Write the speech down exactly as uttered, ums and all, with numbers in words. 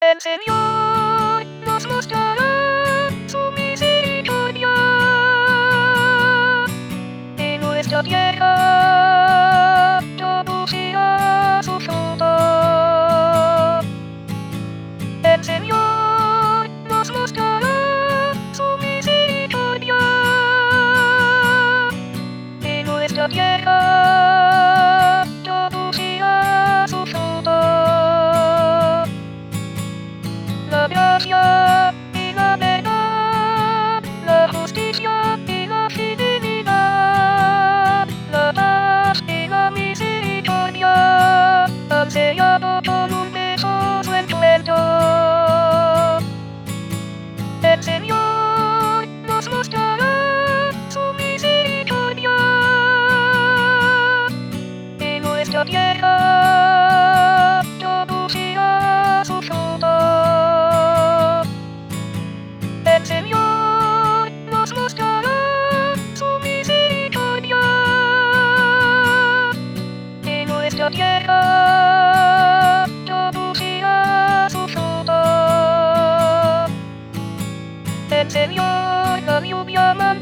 El Señor nos mostrará su misericordia y nuestra tierra producirá su fruto. El Señor nos mostrará su misericordia y nuestra tierra producirá su fruto. La gracia y la verdad, la justicia y la fidelidad, la paz y la misericordia han sellado con un beso su encuentro. El Señor nos mostrará su misericordia y nuestra tierra producirá su fruto. El Señor nos mostrará su misericordia y nuestra tierra producirá su fruto. El Señor la lluvia